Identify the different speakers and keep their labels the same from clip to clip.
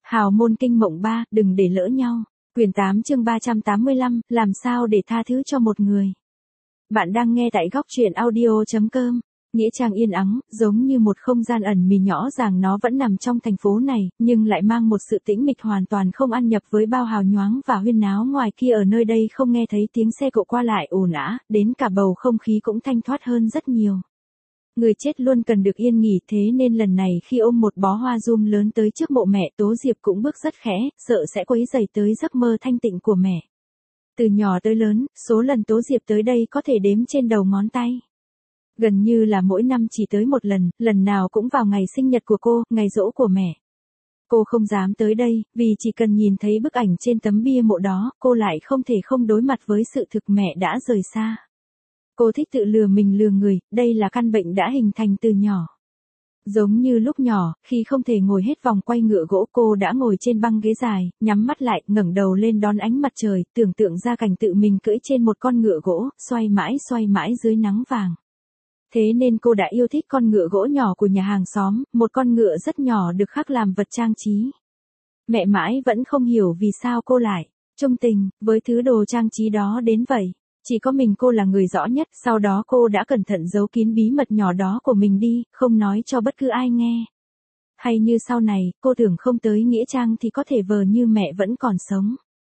Speaker 1: Hào môn kinh mộng 3, đừng để lỡ nhau. Quyển 8 chương 385, làm sao để tha thứ cho một người. Bạn đang nghe tại góc truyện audio.com. Nghĩa trang yên ắng, giống như một không gian ẩn mì nhỏ ràng, nó vẫn nằm trong thành phố này, nhưng lại mang một sự tĩnh mịch hoàn toàn không ăn nhập với bao hào nhoáng và huyên náo ngoài kia. Ở nơi đây không nghe thấy tiếng xe cộ qua lại ồn ào, đến cả bầu không khí cũng thanh thoát hơn rất nhiều. Người chết luôn cần được yên nghỉ, thế nên lần này khi ôm một bó hoa gium lớn tới trước mộ mẹ, Tố Diệp cũng bước rất khẽ, sợ sẽ quấy rầy tới giấc mơ thanh tịnh của mẹ. Từ nhỏ tới lớn, số lần Tố Diệp tới đây có thể đếm trên đầu ngón tay. Gần như là mỗi năm chỉ tới một lần, lần nào cũng vào ngày sinh nhật của cô, ngày giỗ của mẹ. Cô không dám tới đây, vì chỉ cần nhìn thấy bức ảnh trên tấm bia mộ đó, cô lại không thể không đối mặt với sự thực mẹ đã rời xa. Cô thích tự lừa mình lừa người, đây là căn bệnh đã hình thành từ nhỏ. Giống như lúc nhỏ, khi không thể ngồi hết vòng quay ngựa gỗ, cô đã ngồi trên băng ghế dài, nhắm mắt lại, ngẩng đầu lên đón ánh mặt trời, tưởng tượng ra cảnh tự mình cưỡi trên một con ngựa gỗ, xoay mãi dưới nắng vàng. Thế nên cô đã yêu thích con ngựa gỗ nhỏ của nhà hàng xóm, một con ngựa rất nhỏ được khắc làm vật trang trí. Mẹ mãi vẫn không hiểu vì sao cô lại trung tình với thứ đồ trang trí đó đến vậy. Chỉ có mình cô là người rõ nhất, sau đó cô đã cẩn thận giấu kín bí mật nhỏ đó của mình đi, không nói cho bất cứ ai nghe. Hay như sau này, cô tưởng không tới nghĩa trang thì có thể vờ như mẹ vẫn còn sống.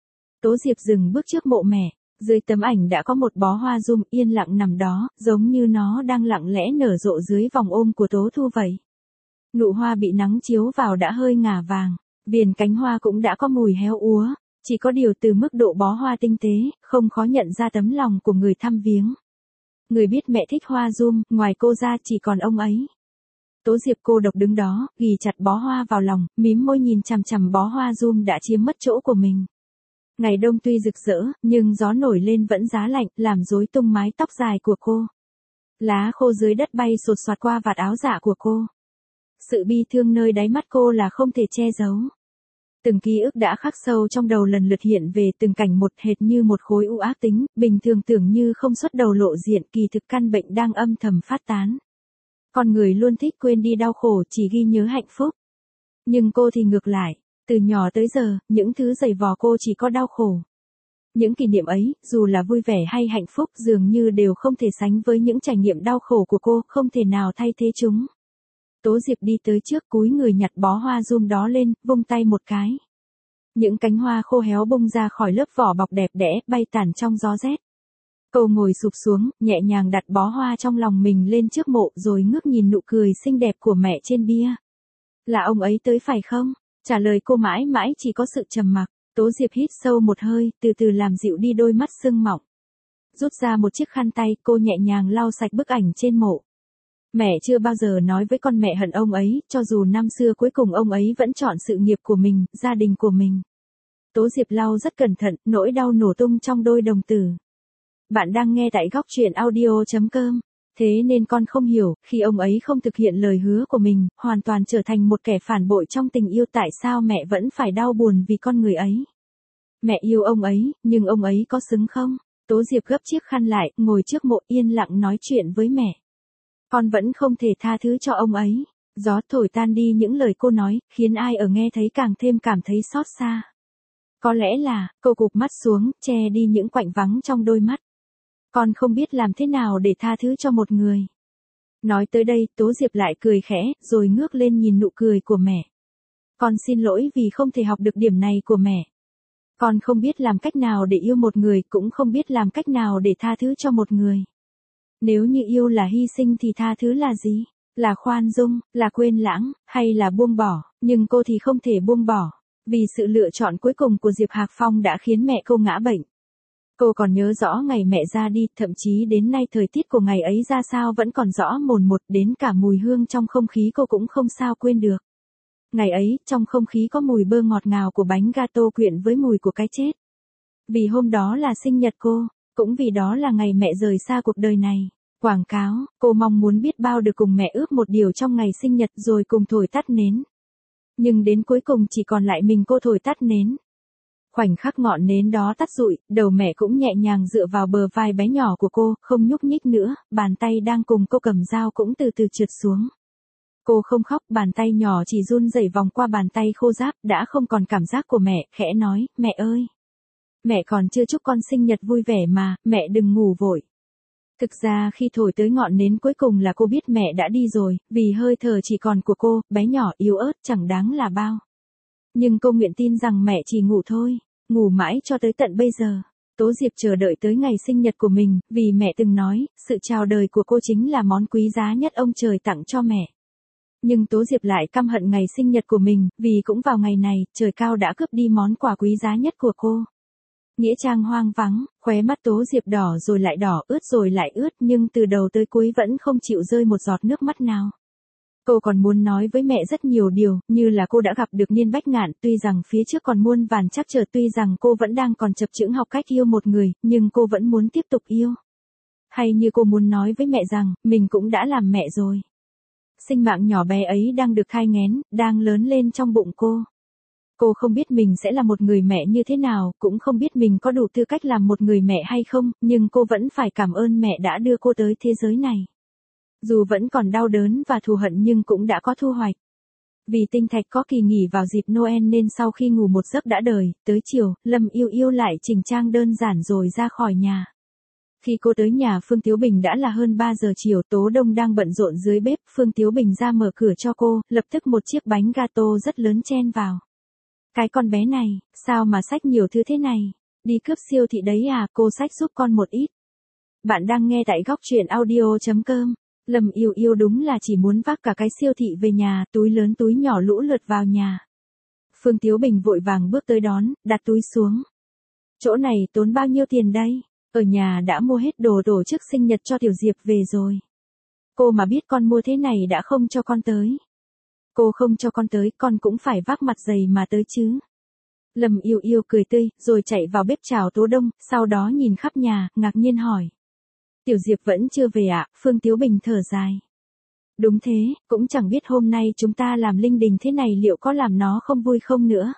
Speaker 1: Tố Diệp dừng bước trước mộ mẹ, dưới tấm ảnh đã có một bó hoa gium yên lặng nằm đó, giống như nó đang lặng lẽ nở rộ dưới vòng ôm của Tố Thu vậy. Nụ hoa bị nắng chiếu vào đã hơi ngả vàng, viền cánh hoa cũng đã có mùi héo úa. Chỉ có điều từ mức độ bó hoa tinh tế, không khó nhận ra tấm lòng của người thăm viếng. Người biết mẹ thích hoa gium, ngoài cô ra chỉ còn ông ấy. Tố Diệp cô độc đứng đó, ghì chặt bó hoa vào lòng, mím môi nhìn chằm chằm bó hoa gium đã chiếm mất chỗ của mình. Ngày đông tuy rực rỡ, nhưng gió nổi lên vẫn giá lạnh, làm rối tung mái tóc dài của cô. Lá khô dưới đất bay sột soạt qua vạt áo dạ của cô. Sự bi thương nơi đáy mắt cô là không thể che giấu. Từng ký ức đã khắc sâu trong đầu lần lượt hiện về, từng cảnh một hệt như một khối u ác tính, bình thường tưởng như không xuất đầu lộ diện, kỳ thực căn bệnh đang âm thầm phát tán. Con người luôn thích quên đi đau khổ, chỉ ghi nhớ hạnh phúc. Nhưng cô thì ngược lại, từ nhỏ tới giờ, những thứ dày vò cô chỉ có đau khổ. Những kỷ niệm ấy, dù là vui vẻ hay hạnh phúc, dường như đều không thể sánh với những trải nghiệm đau khổ của cô, không thể nào thay thế chúng. Tố Diệp đi tới trước, cúi người nhặt bó hoa gium đó lên, vung tay một cái. Những cánh hoa khô héo bung ra khỏi lớp vỏ bọc đẹp đẽ, bay tản trong gió rét. Cô ngồi sụp xuống, nhẹ nhàng đặt bó hoa trong lòng mình lên trước mộ, rồi ngước nhìn nụ cười xinh đẹp của mẹ trên bia. Là ông ấy tới phải không? Trả lời cô mãi mãi chỉ có sự trầm mặc. Tố Diệp hít sâu một hơi, từ từ làm dịu đi đôi mắt sưng mọng. Rút ra một chiếc khăn tay, cô nhẹ nhàng lau sạch bức ảnh trên mộ. Mẹ chưa bao giờ nói với con mẹ hận ông ấy, cho dù năm xưa cuối cùng ông ấy vẫn chọn sự nghiệp của mình, gia đình của mình. Tố Diệp lau rất cẩn thận, nỗi đau nổ tung trong đôi đồng tử. Bạn đang nghe tại góc truyện audio.com. Thế nên con không hiểu, khi ông ấy không thực hiện lời hứa của mình, hoàn toàn trở thành một kẻ phản bội trong tình yêu, tại sao mẹ vẫn phải đau buồn vì con người ấy. Mẹ yêu ông ấy, nhưng ông ấy có xứng không? Tố Diệp gấp chiếc khăn lại, ngồi trước mộ yên lặng nói chuyện với mẹ. Con vẫn không thể tha thứ cho ông ấy. Gió thổi tan đi những lời cô nói, khiến ai ở nghe thấy càng thêm cảm thấy xót xa. Có lẽ là, cô gục mắt xuống, che đi những quạnh vắng trong đôi mắt. Con không biết làm thế nào để tha thứ cho một người. Nói tới đây, Tố Diệp lại cười khẽ, rồi ngước lên nhìn nụ cười của mẹ. Con xin lỗi vì không thể học được điểm này của mẹ. Con không biết làm cách nào để yêu một người, cũng không biết làm cách nào để tha thứ cho một người. Nếu như yêu là hy sinh thì tha thứ là gì? Là khoan dung, là quên lãng, hay là buông bỏ? Nhưng cô thì không thể buông bỏ. Vì sự lựa chọn cuối cùng của Diệp Hạc Phong đã khiến mẹ cô ngã bệnh. Cô còn nhớ rõ ngày mẹ ra đi, thậm chí đến nay thời tiết của ngày ấy ra sao vẫn còn rõ mồn một, đến cả mùi hương trong không khí cô cũng không sao quên được. Ngày ấy, trong không khí có mùi bơ ngọt ngào của bánh gato quyện với mùi của cái chết. Vì hôm đó là sinh nhật cô, cũng vì đó là ngày mẹ rời xa cuộc đời này. Quảng cáo, cô mong muốn biết bao được cùng mẹ ước một điều trong ngày sinh nhật rồi cùng thổi tắt nến. Nhưng đến cuối cùng chỉ còn lại mình cô thổi tắt nến. Khoảnh khắc ngọn nến đó tắt rụi, đầu mẹ cũng nhẹ nhàng dựa vào bờ vai bé nhỏ của cô, không nhúc nhích nữa, bàn tay đang cùng cô cầm dao cũng từ từ trượt xuống. Cô không khóc, bàn tay nhỏ chỉ run rẩy vòng qua bàn tay khô ráp, đã không còn cảm giác của mẹ, khẽ nói, mẹ ơi. Mẹ còn chưa chúc con sinh nhật vui vẻ mà, mẹ đừng ngủ vội. Thực ra khi thổi tới ngọn nến cuối cùng là cô biết mẹ đã đi rồi, vì hơi thở chỉ còn của cô, bé nhỏ yếu ớt chẳng đáng là bao. Nhưng cô nguyện tin rằng mẹ chỉ ngủ thôi, ngủ mãi cho tới tận bây giờ. Tố Diệp chờ đợi tới ngày sinh nhật của mình, vì mẹ từng nói, sự chào đời của cô chính là món quý giá nhất ông trời tặng cho mẹ. Nhưng Tố Diệp lại căm hận ngày sinh nhật của mình, vì cũng vào ngày này, trời cao đã cướp đi món quà quý giá nhất của cô. Nghĩa trang hoang vắng, khóe mắt Tố Diệp đỏ rồi lại đỏ, ướt rồi lại ướt, nhưng từ đầu tới cuối vẫn không chịu rơi một giọt nước mắt nào. Cô còn muốn nói với mẹ rất nhiều điều, như là cô đã gặp được Niên Bách Ngạn, tuy rằng phía trước còn muôn vàn trắc trở, tuy rằng cô vẫn đang còn chập chững học cách yêu một người, nhưng cô vẫn muốn tiếp tục yêu. Hay như cô muốn nói với mẹ rằng, mình cũng đã làm mẹ rồi. Sinh mạng nhỏ bé ấy đang được thai nghén, đang lớn lên trong bụng cô. Cô không biết mình sẽ là một người mẹ như thế nào, cũng không biết mình có đủ tư cách làm một người mẹ hay không, nhưng cô vẫn phải cảm ơn mẹ đã đưa cô tới thế giới này. Dù vẫn còn đau đớn và thù hận nhưng cũng đã có thu hoạch. Vì Tinh Thạch có kỳ nghỉ vào dịp Noel nên sau khi ngủ một giấc đã đời, tới chiều, Lâm Yêu Yêu lại chỉnh trang đơn giản rồi ra khỏi nhà. Khi cô tới nhà Phương Tiếu Bình đã là hơn 3 giờ chiều, Tố Đông đang bận rộn dưới bếp, Phương Tiếu Bình ra mở cửa cho cô, lập tức một chiếc bánh gato rất lớn chen vào. Cái con bé này, sao mà xách nhiều thứ thế này? Đi cướp siêu thị đấy à, cô xách giúp con một ít. Bạn đang nghe tại góc truyện audio.com. Lâm Yêu Yêu đúng là chỉ muốn vác cả cái siêu thị về nhà, túi lớn túi nhỏ lũ lượt vào nhà. Phương Tiếu Bình vội vàng bước tới đón, đặt túi xuống. Chỗ này tốn bao nhiêu tiền đây? Ở nhà đã mua hết đồ tổ chức sinh nhật cho Tiểu Diệp về rồi. Cô mà biết con mua thế này đã không cho con tới. Cô không cho con tới, con cũng phải vác mặt dày mà tới chứ. Lâm Yêu Yêu cười tươi, rồi chạy vào bếp chào Tố Đông, sau đó nhìn khắp nhà, ngạc nhiên hỏi. Tiểu Diệp vẫn chưa về ạ, Phương Tiếu Bình thở dài. Đúng thế, cũng chẳng biết hôm nay chúng ta làm linh đình thế này liệu có làm nó không vui không nữa.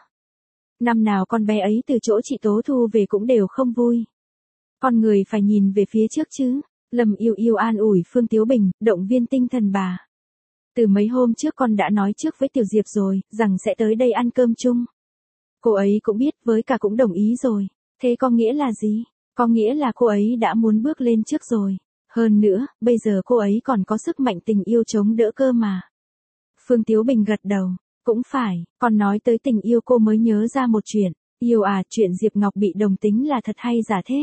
Speaker 1: Năm nào con bé ấy từ chỗ chị Tố Thu về cũng đều không vui. Con người phải nhìn về phía trước chứ. Lâm Yêu Yêu an ủi Phương Tiếu Bình, động viên tinh thần bà. Từ mấy hôm trước con đã nói trước với Tiểu Diệp rồi, rằng sẽ tới đây ăn cơm chung. Cô ấy cũng biết, với cả cũng đồng ý rồi. Thế có nghĩa là gì? Có nghĩa là cô ấy đã muốn bước lên trước rồi. Hơn nữa, bây giờ cô ấy còn có sức mạnh tình yêu chống đỡ cơ mà. Phương Tiếu Bình gật đầu. Cũng phải, con nói tới tình yêu cô mới nhớ ra một chuyện. Yêu à, chuyện Diệp Ngọc bị đồng tính là thật hay giả thế?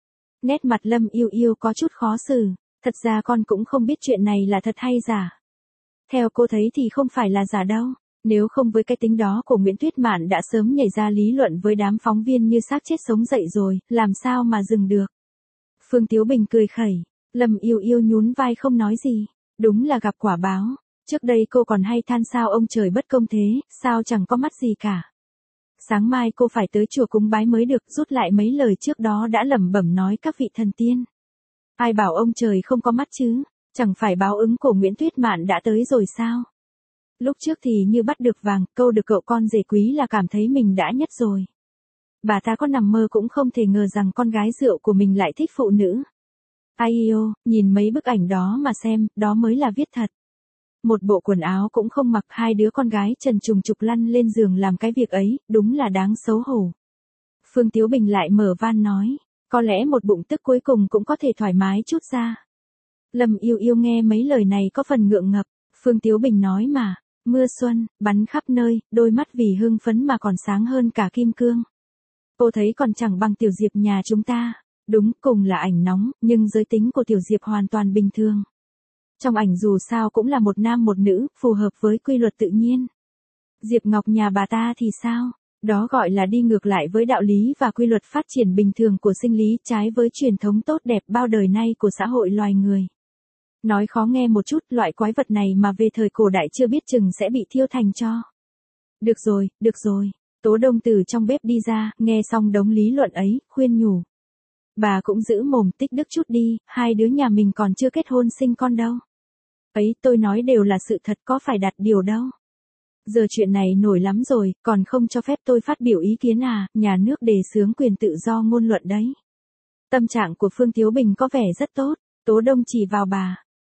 Speaker 1: Nét mặt Lâm Yêu Yêu có chút khó xử. Thật ra con cũng không biết chuyện này là thật hay giả. Theo cô thấy thì không phải là giả đâu. Nếu không với cái tính đó của Nguyễn Tuyết Mạn đã sớm nhảy ra lý luận với đám phóng viên như xác chết sống dậy rồi, làm sao mà dừng được. Phương Tiếu Bình cười khẩy. Lâm Yêu Yêu nhún vai không nói gì. Đúng là gặp quả báo. Trước đây cô còn hay than sao ông trời bất công thế, sao chẳng có mắt gì cả. Sáng mai cô phải tới chùa cúng bái mới được, rút lại mấy lời trước đó đã lẩm bẩm nói các vị thần tiên. Ai bảo ông trời không có mắt chứ, chẳng phải báo ứng của Nguyễn Tuyết Mạn đã tới rồi sao? Lúc trước thì như bắt được vàng, câu được cậu con rể quý là cảm thấy mình đã nhất rồi. Bà ta có nằm mơ cũng không thể ngờ rằng con gái rượu của mình lại thích phụ nữ. Ai yêu, nhìn mấy bức ảnh đó mà xem, đó mới là viết thật. Một bộ quần áo cũng không mặc, hai đứa con gái trần trùng trục lăn lên giường làm cái việc ấy, đúng là đáng xấu hổ. Phương Tiếu Bình lại mở van nói, có lẽ một bụng tức cuối cùng cũng có thể thoải mái chút ra. Lâm Yêu Yêu nghe mấy lời này có phần ngượng ngập, Phương Tiếu Bình nói mà, mưa xuân, bắn khắp nơi, đôi mắt vì hưng phấn mà còn sáng hơn cả kim cương. Cô thấy còn chẳng bằng Tiểu Diệp nhà chúng ta, đúng cùng là ảnh nóng, nhưng giới tính của Tiểu Diệp hoàn toàn bình thường. Trong ảnh dù sao cũng là một nam một nữ, phù hợp với quy luật tự nhiên. Diệp Ngọc nhà bà ta thì sao? Đó gọi là đi ngược lại với đạo lý và quy luật phát triển bình thường của sinh lý, trái với truyền thống tốt đẹp bao đời nay của xã hội loài người. Nói khó nghe một chút, loại quái vật này mà về thời cổ đại chưa biết chừng sẽ bị thiêu thành tro. Được rồi, Tố Đông từ trong bếp đi ra, nghe xong đống lý luận ấy, khuyên nhủ. Bà cũng giữ mồm tích đức chút đi, hai đứa nhà mình còn chưa kết hôn sinh con đâu. Ấy, tôi nói đều là sự thật, có phải đặt điều đâu. Giờ chuyện này nổi lắm rồi, còn không cho phép tôi phát biểu ý kiến à, nhà nước đề xướng quyền tự do ngôn luận đấy. Tâm trạng của Phương Tiếu Bình có vẻ rất tốt, Tố Đông chỉ vào bà.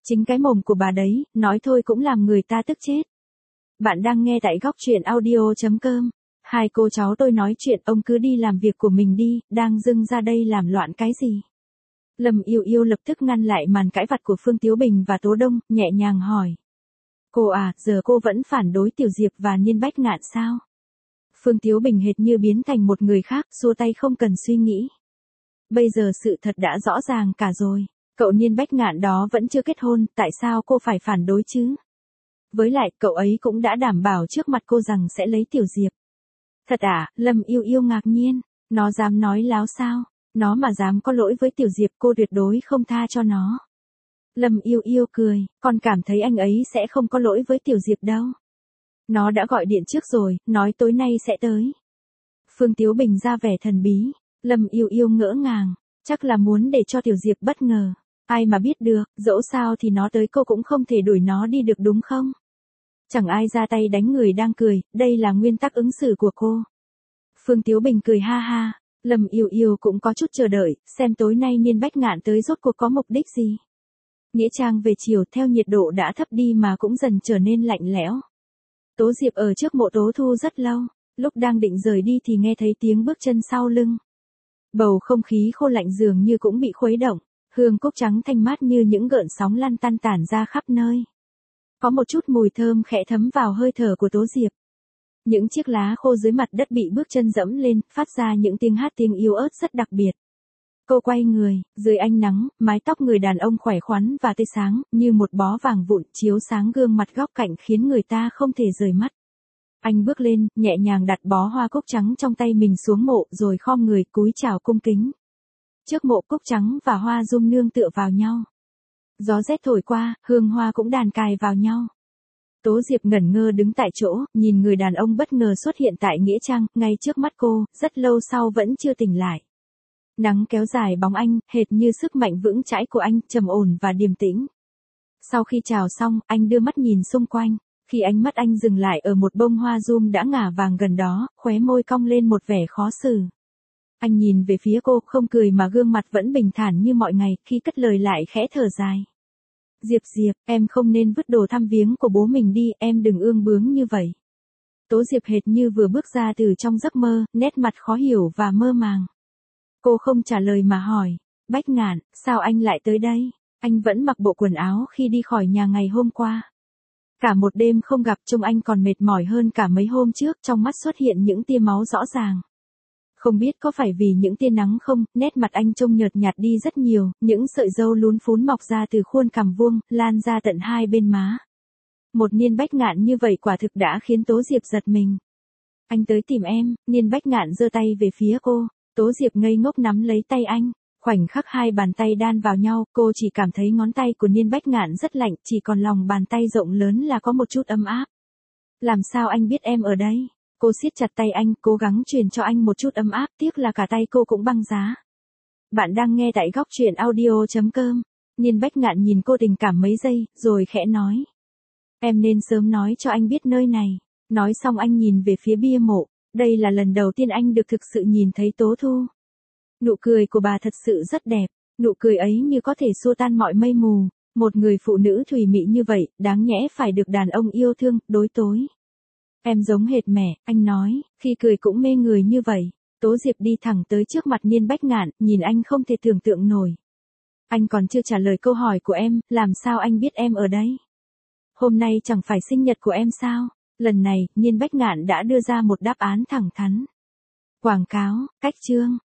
Speaker 1: Chính cái mồm của bà đấy, nói thôi cũng làm người ta tức chết. Bạn đang nghe tại góc truyện audio.com. Hai cô cháu tôi nói chuyện, ông cứ đi làm việc của mình đi, đang dưng ra đây làm loạn cái gì. Lâm Yêu Yêu lập tức ngăn lại màn cãi vặt của Phương Tiếu Bình và Tố Đông, nhẹ nhàng hỏi. Cô à, giờ cô vẫn phản đối Tiểu Diệp và Niên Bách Ngạn sao? Phương Tiếu Bình hệt như biến thành một người khác, xua tay không cần suy nghĩ. Bây giờ sự thật đã rõ ràng cả rồi. Cậu Niên Bách Ngạn đó vẫn chưa kết hôn, tại sao cô phải phản đối chứ? Với lại, cậu ấy cũng đã đảm bảo trước mặt cô rằng sẽ lấy Tiểu Diệp. Thật à, Lâm Yêu Yêu ngạc nhiên. Nó dám nói láo sao? Nó mà dám có lỗi với Tiểu Diệp cô tuyệt đối không tha cho nó. Lâm Yêu Yêu cười, con cảm thấy anh ấy sẽ không có lỗi với Tiểu Diệp đâu. Nó đã gọi điện trước rồi, nói tối nay sẽ tới. Phương Tiếu Bình ra vẻ thần bí. Lâm Yêu Yêu ngỡ ngàng, chắc là muốn để cho Tiểu Diệp bất ngờ. Ai mà biết được, dẫu sao thì nó tới cô cũng không thể đuổi nó đi được đúng không? Chẳng ai ra tay đánh người đang cười, đây là nguyên tắc ứng xử của cô. Phương Tiếu Bình cười ha ha, Lâm Yêu Yêu cũng có chút chờ đợi, xem tối nay Niên Bách Ngạn tới rốt cuộc có mục đích gì. Nghĩa trang về chiều theo nhiệt độ đã thấp đi mà cũng dần trở nên lạnh lẽo. Tố Diệp ở trước mộ Tố Thu rất lâu, lúc đang định rời đi thì nghe thấy tiếng bước chân sau lưng. Bầu không khí khô lạnh dường như cũng bị khuấy động, hương cúc trắng thanh mát như những gợn sóng lăn tăn tản ra khắp nơi. Có một chút mùi thơm khẽ thấm vào hơi thở của Tố Diệp. Những chiếc lá khô dưới mặt đất bị bước chân dẫm lên, phát ra những tiếng hát tiếng yếu ớt rất đặc biệt. Cô quay người, dưới ánh nắng, mái tóc người đàn ông khỏe khoắn và tươi sáng, như một bó vàng vụn chiếu sáng gương mặt góc cạnh khiến người ta không thể rời mắt. Anh bước lên, nhẹ nhàng đặt bó hoa cúc trắng trong tay mình xuống mộ rồi khom người cúi chào cung kính. Trước mộ cúc trắng và hoa dung nương tựa vào nhau. Gió rét thổi qua, hương hoa cũng đàn cài vào nhau. Tố Diệp ngẩn ngơ đứng tại chỗ, nhìn người đàn ông bất ngờ xuất hiện tại nghĩa trang, ngay trước mắt cô, rất lâu sau vẫn chưa tỉnh lại. Nắng kéo dài bóng anh, hệt như sức mạnh vững chãi của anh, trầm ổn và điềm tĩnh. Sau khi chào xong, anh đưa mắt nhìn xung quanh. Khi ánh mắt anh dừng lại ở một bông hoa rum đã ngả vàng gần đó, khóe môi cong lên một vẻ khó xử. Anh nhìn về phía cô, không cười mà gương mặt vẫn bình thản như mọi ngày, khi cất lời lại khẽ thở dài. Diệp Diệp, em không nên vứt đồ thăm viếng của bố mình đi, em đừng ương bướng như vậy. Tố Diệp hệt như vừa bước ra từ trong giấc mơ, nét mặt khó hiểu và mơ màng. Cô không trả lời mà hỏi, Bách Ngạn, sao anh lại tới đây? Anh vẫn mặc bộ quần áo khi đi khỏi nhà ngày hôm qua. Cả một đêm không gặp trông anh còn mệt mỏi hơn cả mấy hôm trước, trong mắt xuất hiện những tia máu rõ ràng. Không biết có phải vì những tia nắng không, nét mặt anh trông nhợt nhạt đi rất nhiều, những sợi râu lún phún mọc ra từ khuôn cằm vuông, lan ra tận hai bên má. Một Niên Bách Ngạn như vậy quả thực đã khiến Tố Diệp giật mình. Anh tới tìm em, Niên Bách Ngạn giơ tay về phía cô, Tố Diệp ngây ngốc nắm lấy tay anh. Khoảnh khắc hai bàn tay đan vào nhau, cô chỉ cảm thấy ngón tay của Niên Bách Ngạn rất lạnh, chỉ còn lòng bàn tay rộng lớn là có một chút ấm áp. Làm sao anh biết em ở đây? Cô siết chặt tay anh, cố gắng truyền cho anh một chút ấm áp, tiếc là cả tay cô cũng băng giá. Bạn đang nghe tại góc truyện audio.com. Niên Bách Ngạn nhìn cô tình cảm mấy giây, rồi khẽ nói. Em nên sớm nói cho anh biết nơi này. Nói xong anh nhìn về phía bia mộ, đây là lần đầu tiên anh được thực sự nhìn thấy Tố Thu. Nụ cười của bà thật sự rất đẹp, nụ cười ấy như có thể xua tan mọi mây mù, một người phụ nữ thùy mị như vậy, đáng nhẽ phải được đàn ông yêu thương, đối tối. Em giống hệt mẹ, anh nói, khi cười cũng mê người như vậy. Tố Diệp đi thẳng tới trước mặt Niên Bách Ngạn, nhìn anh không thể tưởng tượng nổi. Anh còn chưa trả lời câu hỏi của em, làm sao anh biết em ở đây? Hôm nay chẳng phải sinh nhật của em sao? Lần này, Niên Bách Ngạn đã đưa ra một đáp án thẳng thắn. Quảng cáo, cách chương.